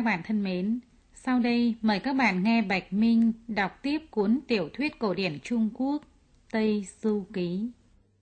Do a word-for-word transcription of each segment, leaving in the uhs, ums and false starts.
các bạn thân mến, sau đây mời các bạn nghe Bạch Minh đọc tiếp cuốn tiểu thuyết cổ điển Trung Quốc Tây Du Ký.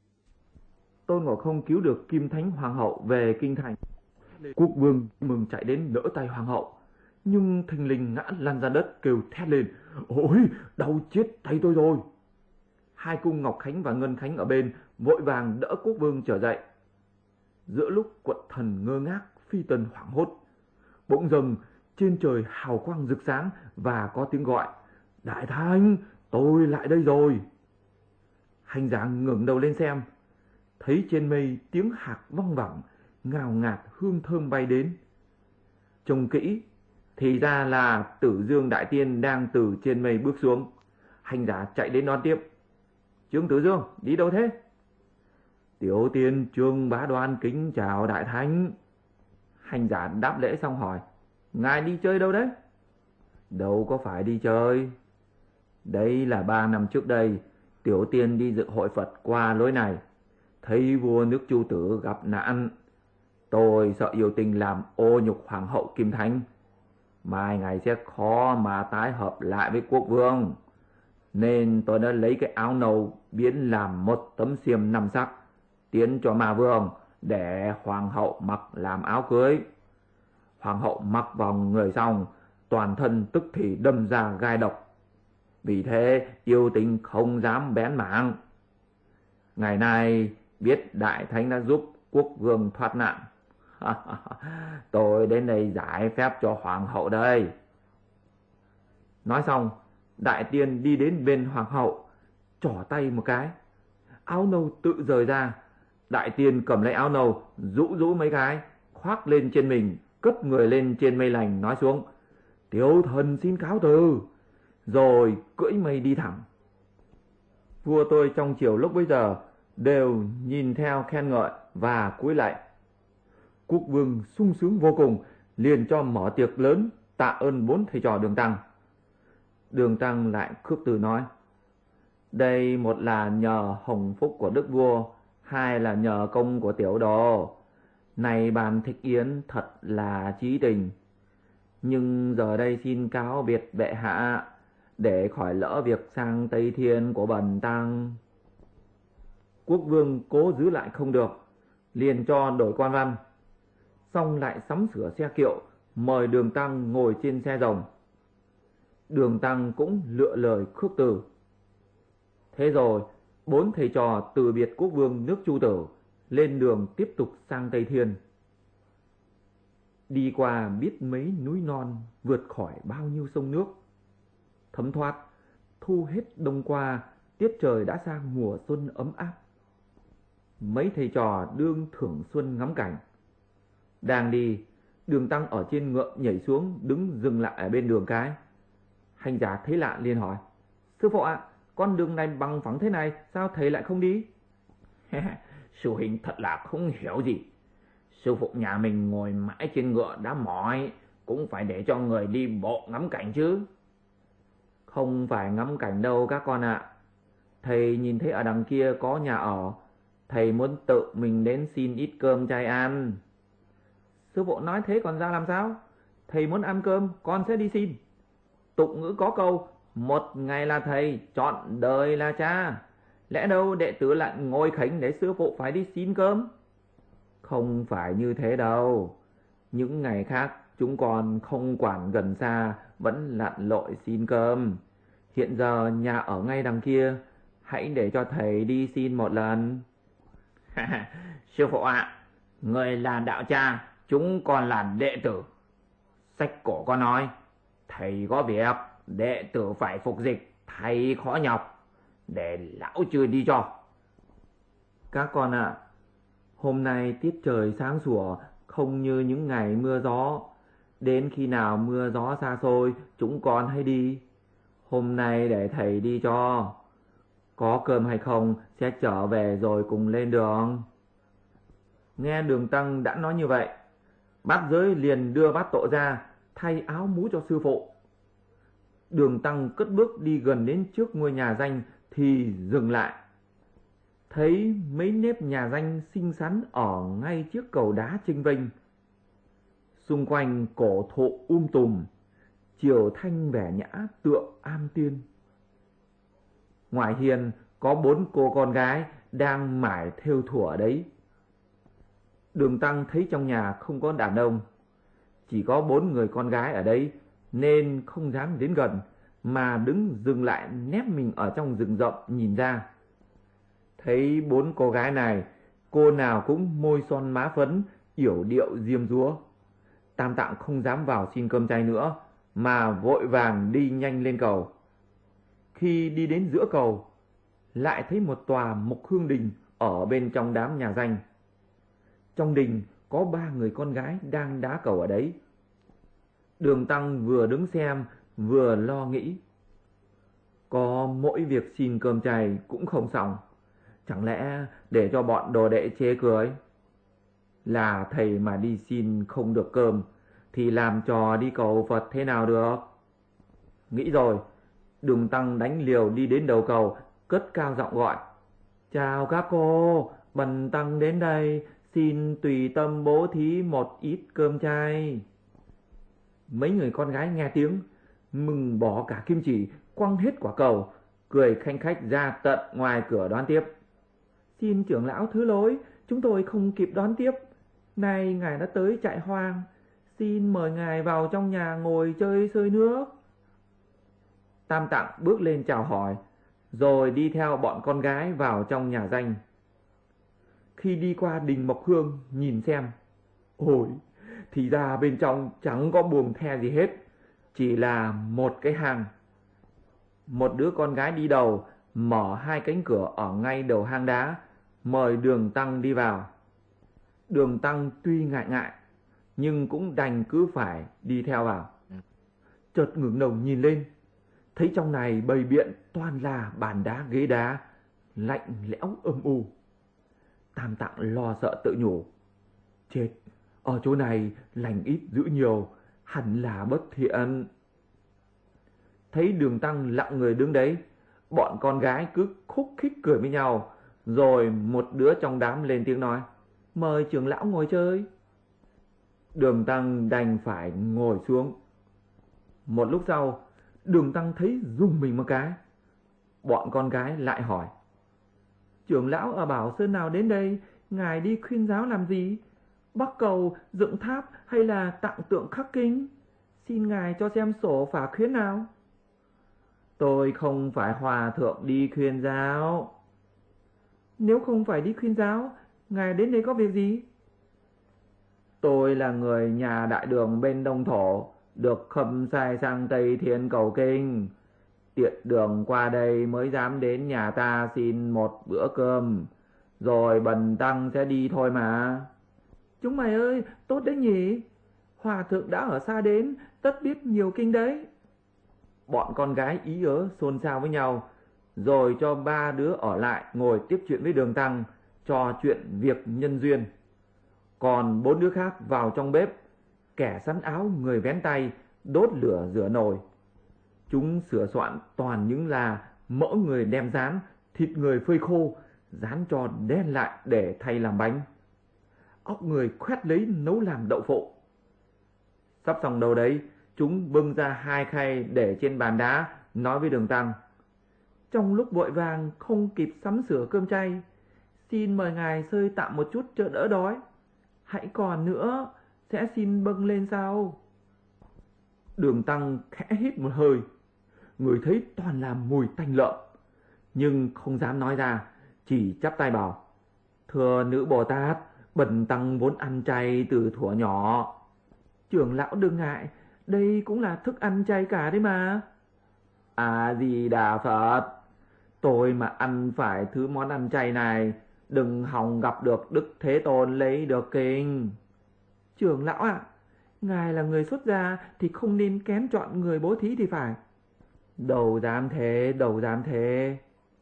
Tôn Ngộ Không cứu được Kim Thánh Hoàng hậu về kinh thành. Quốc vương mừng chạy đến đỡ tay hoàng hậu, nhưng thình lình ngã lăn ra đất kêu thét lên: "Ôi, đau chết tay tôi rồi!" Hai cung Ngọc Khánh và Ngân Khánh ở bên vội vàng đỡ quốc vương trở dậy. Giữa lúc quận thần ngơ ngác, phi tần hoảng hốt, bỗng dưng trên trời hào quang rực sáng và có tiếng gọi: "Đại Thánh, tôi lại đây rồi!" Hành giả ngẩng đầu lên xem, thấy trên mây tiếng hạc vang vẳng, ngào ngạt hương thơm bay đến. Trông kỹ thì ra là Tử Dương Đại Tiên đang từ trên mây bước xuống. Hành giả chạy đến đón tiếp: "Trương Tử Dương, đi đâu thế?" "Tiểu tiên Trương Bá Đoan kính chào Đại Thánh." Hành giả đáp lễ xong hỏi: "Ngài đi chơi đâu đấy?" "Đâu có phải đi chơi. Đây là ba năm trước đây, tiểu tiên đi dự hội Phật qua lối này, thấy vua nước Chu Tử gặp nạn. Tôi sợ yêu tình làm ô nhục hoàng hậu Kim Thánh, mai ngày sẽ khó mà tái hợp lại với quốc vương, nên tôi đã lấy cái áo nâu biến làm một tấm xiêm năm sắc tiến cho ma vương để hoàng hậu mặc làm áo cưới. Hoàng hậu mặc vào người xong, toàn thân tức thì đâm ra gai độc, vì thế yêu tình không dám bén mảng. Ngày nay biết Đại Thánh đã giúp quốc vương thoát nạn, tôi đến đây giải phép cho hoàng hậu đây." Nói xong, Đại Tiên đi đến bên hoàng hậu, trỏ tay một cái, áo nâu tự rời ra. Đại Tiên cầm lấy áo nâu, rũ rũ mấy cái, khoác lên trên mình, cất người lên trên mây lành, nói xuống: "Tiểu thần xin cáo từ", rồi cưỡi mây đi thẳng. Vua tôi trong triều lúc bấy giờ đều nhìn theo khen ngợi và cúi lạy. Quốc vương sung sướng vô cùng, liền cho mở tiệc lớn tạ ơn bốn thầy trò Đường Tăng. Đường Tăng lại khước từ nói: "Đây một là nhờ hồng phúc của đức vua, hai là nhờ công của tiểu đồ. Này bàn thích yến thật là chí tình, nhưng giờ đây xin cáo biệt bệ hạ, để khỏi lỡ việc sang Tây Thiên của bần tăng." Quốc vương cố giữ lại không được, liền cho đổi quan văn, xong lại sắm sửa xe kiệu, mời Đường Tăng ngồi trên xe rồng. Đường Tăng cũng lựa lời khước từ. Thế rồi bốn thầy trò từ biệt quốc vương nước Chu Tử, lên đường tiếp tục sang Tây Thiên. Đi qua biết mấy núi non, vượt khỏi bao nhiêu sông nước, thấm thoát, thu hết đông qua, tiết trời đã sang mùa xuân ấm áp. Mấy thầy trò đương thưởng xuân ngắm cảnh. Đang đi, Đường Tăng ở trên ngựa nhảy xuống, đứng dừng lại ở bên đường cái. Hành giả thấy lạ liền hỏi: "Sư phụ ạ, à, con đường này bằng phẳng thế này, sao thầy lại không đi?" "Sư huynh thật là không hiểu gì. Sư phụ nhà mình ngồi mãi trên ngựa đã mỏi, cũng phải để cho người đi bộ ngắm cảnh chứ." "Không phải ngắm cảnh đâu các con ạ. À. Thầy nhìn thấy ở đằng kia có nhà ở, thầy muốn tự mình đến xin ít cơm chay ăn." "Sư phụ nói thế còn ra làm sao? Thầy muốn ăn cơm, con sẽ đi xin. Tục ngữ có câu, một ngày là thầy, trọn đời là cha. Lẽ đâu đệ tử lại ngồi khỉnh để sư phụ phải đi xin cơm?" "Không phải như thế đâu. Những ngày khác chúng con không quản gần xa, vẫn lặn lội xin cơm. Hiện giờ nhà ở ngay đằng kia, hãy để cho thầy đi xin một lần." "Sư phụ ạ, à, người là đạo cha, chúng con là đệ tử. Sách cổ có nói, thầy có việc, đệ tử phải phục dịch, thầy khó nhọc, để lão chưa đi cho." "Các con ạ, à, hôm nay tiết trời sáng sủa, không như những ngày mưa gió. Đến khi nào mưa gió xa xôi, chúng con hãy đi. Hôm nay để thầy đi cho. Có cơm hay không sẽ trở về rồi cùng lên đường." Nghe Đường Tăng đã nói như vậy, bát giới liền đưa bát tội ra, thay áo mũ cho sư phụ. Đường Tăng cất bước đi gần đến trước ngôi nhà danh thì dừng lại. Thấy mấy nếp nhà danh xinh xắn ở ngay trước cầu đá chênh vênh. xung quanh cổ thụ um tùm, chiều thanh vẻ nhã tựa am tiên. Ngoài hiên có bốn cô con gái đang mải thêu thủa đấy. Đường Tăng thấy trong nhà không có đàn ông, chỉ có bốn người con gái ở đấy nên không dám đến gần, mà đứng dừng lại nép mình ở trong rừng rậm nhìn ra. Thấy bốn cô gái này, cô nào cũng môi son má phấn, yểu điệu diêm dúa. Tam Tạng không dám vào xin cơm chay nữa, mà vội vàng đi nhanh lên cầu. Khi đi đến giữa cầu, lại thấy một tòa mộc hương đình ở bên trong đám nhà danh. Trong đình có ba người con gái đang đá cầu ở đấy. Đường Tăng vừa đứng xem vừa lo nghĩ. Có mỗi việc xin cơm chay cũng không xong, chẳng lẽ để cho bọn đồ đệ chê cười? Là thầy mà đi xin không được cơm thì làm trò đi cầu Phật thế nào được? Nghĩ rồi, Đường Tăng đánh liều đi đến đầu cầu, cất cao giọng gọi: Chào các cô, bần tăng đến đây, xin tùy tâm bố thí một ít cơm chay. Mấy người con gái nghe tiếng, mừng bỏ cả kim chỉ, quăng hết quả cầu, cười khanh khách ra tận ngoài cửa đón tiếp. Xin trưởng lão thứ lỗi, chúng tôi không kịp đón tiếp. Nay ngài đã tới trại hoang, xin mời ngài vào trong nhà ngồi chơi sơi nước. Tam Tạng bước lên chào hỏi, rồi đi theo bọn con gái vào trong nhà danh. Khi đi qua đình Mộc Hương nhìn xem, ôi, thì ra bên trong chẳng có buồng the gì hết, chỉ là một cái hang. Một đứa con gái đi đầu mở hai cánh cửa ở ngay đầu hang đá, mời Đường Tăng đi vào. Đường Tăng tuy ngại ngại, nhưng cũng đành cứ phải đi theo vào. Chợt ngẩng đầu nhìn lên, thấy trong này bày biện toàn là bàn đá ghế đá, lạnh lẽo âm u. Tam Tạng lo sợ tự nhủ: chết, ở chỗ này lành ít dữ nhiều, hẳn là bất thiện. Thấy Đường Tăng lặng người đứng đấy, bọn con gái cứ khúc khích cười với nhau. Rồi một đứa trong đám lên tiếng nói: mời trưởng lão ngồi chơi. Đường Tăng đành phải ngồi xuống. Một lúc sau, Đường Tăng thấy rung mình một cái. Bọn con gái lại hỏi: trưởng lão ở Bảo Sơn nào đến đây, ngài đi khuyên giáo làm gì? Bắc cầu, dựng tháp hay là tặng tượng khắc kinh? Xin ngài cho xem sổ phả khuyến nào. Tôi không phải hòa thượng đi khuyên giáo. Nếu không phải đi khuyên giáo, ngài đến đây có việc gì? Tôi là người nhà đại đường bên Đông Thổ, được khâm sai sang Tây Thiên cầu kinh. Tiện đường qua đây mới dám đến nhà ta xin một bữa cơm, rồi bần tăng sẽ đi thôi mà. Chúng mày ơi, tốt đấy nhỉ? Hòa thượng đã ở xa đến, tất biết nhiều kinh đấy. Bọn con gái ý ớ xôn xao với nhau, rồi cho ba đứa ở lại ngồi tiếp chuyện với Đường Tăng, trò chuyện việc nhân duyên. Còn bốn đứa khác vào trong bếp, kẻ sắn áo người vén tay, đốt lửa rửa nồi. Chúng sửa soạn toàn những là mỡ người đem rán, thịt người phơi khô, rán cho đen lại để thay làm bánh. Óc người khoét lấy nấu làm đậu phụ. Sắp xong đâu đấy, chúng bưng ra hai khay để trên bàn đá, nói với Đường Tăng: trong lúc vội vàng không kịp sắm sửa cơm chay, xin mời ngài sơi tạm một chút cho đỡ đói. Hãy còn nữa, sẽ xin bưng lên sau. Đường Tăng khẽ hít một hơi, người thấy toàn là mùi tanh lợm, nhưng không dám nói ra, chỉ chắp tay bảo: thưa nữ Bồ Tát, bần tăng vốn ăn chay từ thuở nhỏ. Trưởng lão đừng ngại, đây cũng là thức ăn chay cả đấy mà. À di đà Phật, tôi mà ăn phải thứ món ăn chay này, đừng hòng gặp được Đức Thế Tôn lấy được kinh. Trưởng lão ạ, à, ngài là người xuất gia thì không nên kén chọn người bố thí thì phải. Đầu dám thế, đầu dám thế.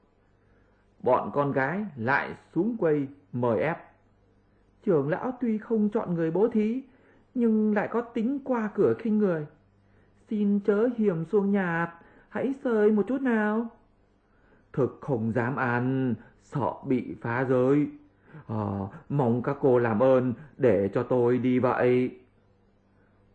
Bọn con gái lại xuống quây mời ép. Trưởng lão tuy không chọn người bố thí, nhưng lại có tính qua cửa khinh người. Xin chớ hiểm xuông nhạt, hãy sơi một chút nào. Thực không dám ăn, sợ bị phá giới. À, mong các cô làm ơn để cho tôi đi vậy.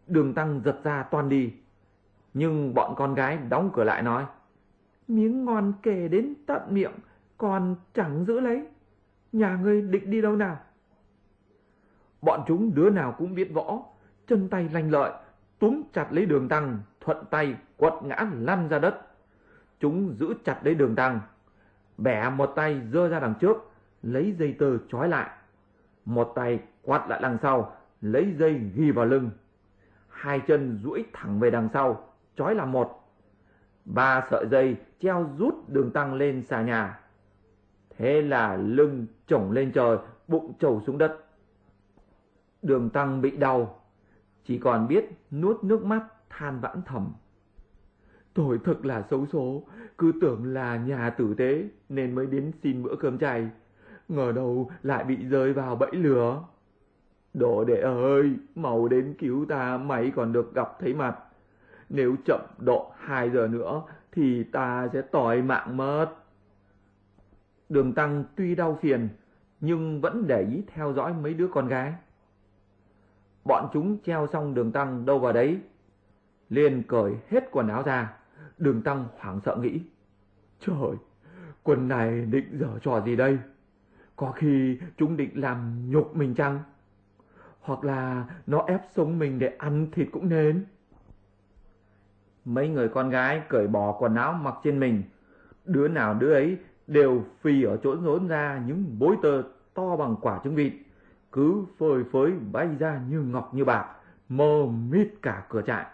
Đường Tăng giật ra toan đi, nhưng bọn con gái đóng cửa lại nói: Miếng ngon kể đến tận miệng, còn chẳng giữ lấy. Nhà ngươi định đi đâu nào? Bọn chúng đứa nào cũng biết võ, chân tay lanh lợi, túm chặt lấy Đường Tăng, thuận tay quật ngã lăn ra đất. Chúng giữ chặt lấy Đường Tăng, bẻ một tay giơ ra đằng trước, lấy dây tơ trói lại, một tay quạt lại đằng sau, lấy dây ghi vào lưng, hai chân duỗi thẳng về đằng sau, trói làm một. Ba sợi dây treo rút Đường Tăng lên xà nhà. Thế là lưng chổng lên trời, bụng trầu xuống đất. Đường Tăng bị đau, chỉ còn biết nuốt nước mắt than vãn thầm: Tôi thật là xấu số, cứ tưởng là nhà tử tế nên mới đến xin bữa cơm chay, ngờ đâu lại bị rơi vào bẫy lừa. Đồ đệ ơi, mau đến cứu ta, mày còn được gặp thấy mặt. Nếu chậm độ hai giờ nữa thì ta sẽ tỏi mạng mất. Đường Tăng tuy đau phiền nhưng vẫn để ý theo dõi mấy đứa con gái. Bọn chúng treo xong Đường Tăng đâu vào đấy, liền cởi hết quần áo ra. Đường Tăng hoảng sợ nghĩ: Trời, quần này định giở trò gì đây? Có khi chúng định làm nhục mình chăng? Hoặc là nó ép sống mình để ăn thịt cũng nên. Mấy người con gái cởi bỏ quần áo mặc trên mình, đứa nào đứa ấy đều phì ở chỗ rốn ra những bối tơ to bằng quả trứng vịt, cứ phơi phới bay ra như ngọc như bạc, mờ mịt cả cửa trại.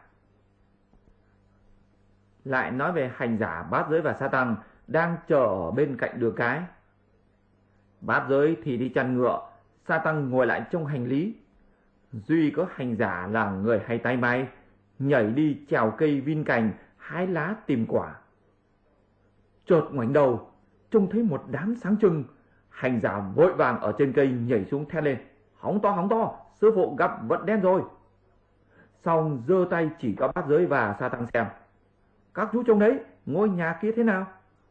Lại nói về hành giả Bát Giới và Sa Tăng đang chờ ở bên cạnh đường cái. Bát Giới thì đi chăn ngựa, Sa Tăng ngồi lại trong hành lý. Duy có hành giả là người hay tay máy, nhảy đi trèo cây vin cành, hái lá tìm quả. Chợt ngoảnh đầu, trông thấy một đám sáng trưng. Hành giả vội vàng ở trên cây nhảy xuống thét lên: Hóng to, hóng to, sư phụ gặp vật đen rồi. Xong giơ tay chỉ có Bát Giới và Sa Tăng xem: Các chú trông đấy, ngôi nhà kia thế nào?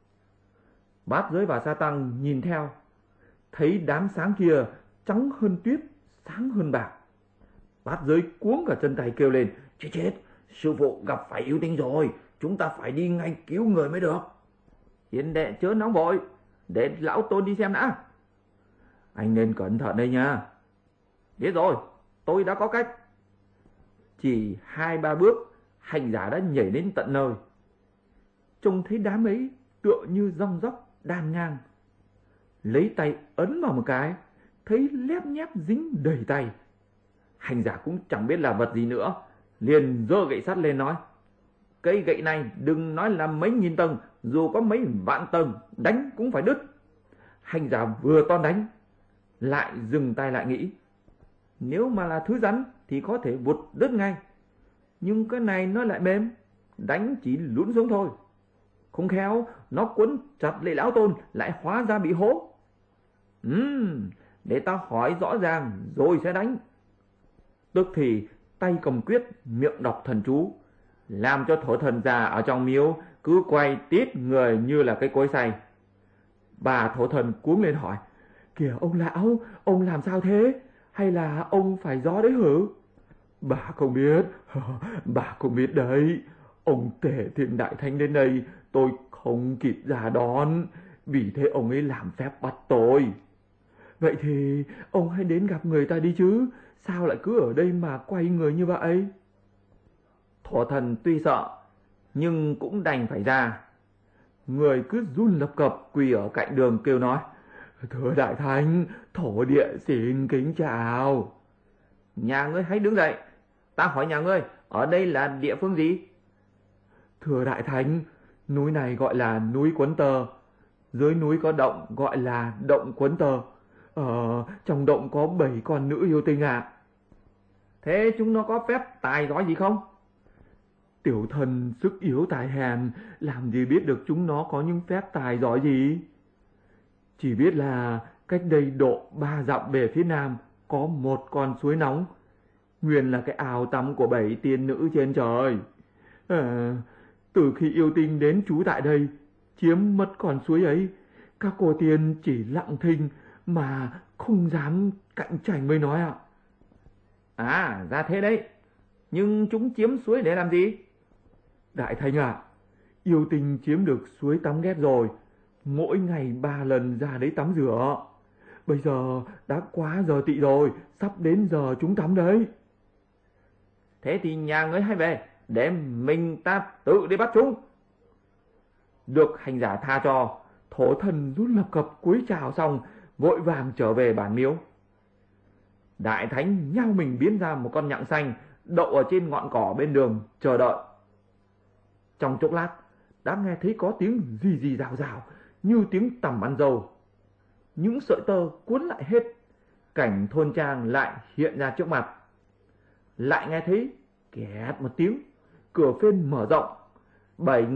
Bát Giới và Sa Tăng nhìn theo, thấy đám sáng kia trắng hơn tuyết, sáng hơn bạc. Bát Giới cuống cả chân tay kêu lên: Chết chết, sư phụ gặp phải yêu tinh rồi, chúng ta phải đi ngay cứu người mới được. Hiền đệ chớ nóng vội, để lão Tôn đi xem đã. Anh nên cẩn thận đây nha. Biết rồi, tôi đã có cách. Chỉ hai ba bước, hành giả đã nhảy đến tận nơi. Trông thấy đám ấy tựa như rong róc đan ngang. Lấy tay ấn vào một cái, thấy lép nhép dính đầy tay. Hành giả cũng chẳng biết là vật gì nữa, liền giơ gậy sắt lên nói: Cây gậy này đừng nói là mấy nghìn tầng, dù có mấy vạn tầng, đánh cũng phải đứt. Hành giả vừa toan đánh, lại dừng tay lại nghĩ: Nếu mà là thứ rắn thì có thể vụt đứt ngay, nhưng cái này nó lại mềm, đánh chỉ lún xuống thôi. Không khéo nó quấn chặt lấy lão Tôn, lại hóa ra bị hố. Ừm, để ta hỏi rõ ràng rồi sẽ đánh. Tức thì tay cầm quyết, miệng đọc thần chú, làm cho thổ thần già ở trong miếu cứ quay tít người như là cái cối xay. Bà thổ thần cuống lên hỏi: Kìa ông lão, ông làm sao thế? Hay là ông phải gió đấy hử? Bà không biết, bà không biết đấy. Ông Tề Thiên Đại Thánh đến đây, tôi không kịp ra đón, vì thế ông ấy làm phép bắt tôi. Vậy thì ông hãy đến gặp người ta đi chứ, sao lại cứ ở đây mà quay người như vậy? Thổ thần tuy sợ, nhưng cũng đành phải ra. Người cứ run lập cập quỳ ở cạnh đường kêu nói: Thưa Đại Thánh, thổ địa xin kính chào. Nhà ngươi hãy đứng dậy, ta hỏi nhà ngươi, ở đây là địa phương gì? Thưa Đại Thánh, núi này gọi là núi Quấn Tơ, dưới núi có động gọi là động Quấn Tơ. Ờ, trong động có bảy con nữ yêu tinh ạ. À. Thế chúng nó có phép tài giỏi gì không? Tiểu thần sức yếu tài hèn, làm gì biết được chúng nó có những phép tài giỏi gì. Chỉ biết là cách đây độ ba dặm về phía nam có một con suối nóng, nguyên là cái ao tắm của bảy tiên nữ trên trời. À, từ khi yêu tinh đến trú tại đây, chiếm mất con suối ấy, các cô tiên chỉ lặng thinh mà không dám cạnh tranh mới nói ạ. À, ra thế đấy. Nhưng chúng chiếm suối để làm gì? Đại Thánh ạ, yêu tinh chiếm được suối tắm ghét rồi, mỗi ngày ba lần ra đấy tắm rửa. Bây giờ đã quá giờ tị rồi, sắp đến giờ chúng tắm đấy. Thế thì nhà ngươi hãy về, để mình ta tự đi bắt chúng. Được hành giả tha cho, Thổ thần rút lập cập cúi chào xong, vội vàng trở về bản miếu. Đại Thánh nhao mình biến ra một con nhặng xanh, đậu ở trên ngọn cỏ bên đường, chờ đợi. Trong chốc lát, đã nghe thấy có tiếng rì rì rào rào, như tiếng tằm ăn dầu. Những sợi tơ cuốn lại hết, cảnh thôn trang lại hiện ra trước mặt. Lại nghe thấy kẹt một tiếng, cửa phên mở rộng, bảy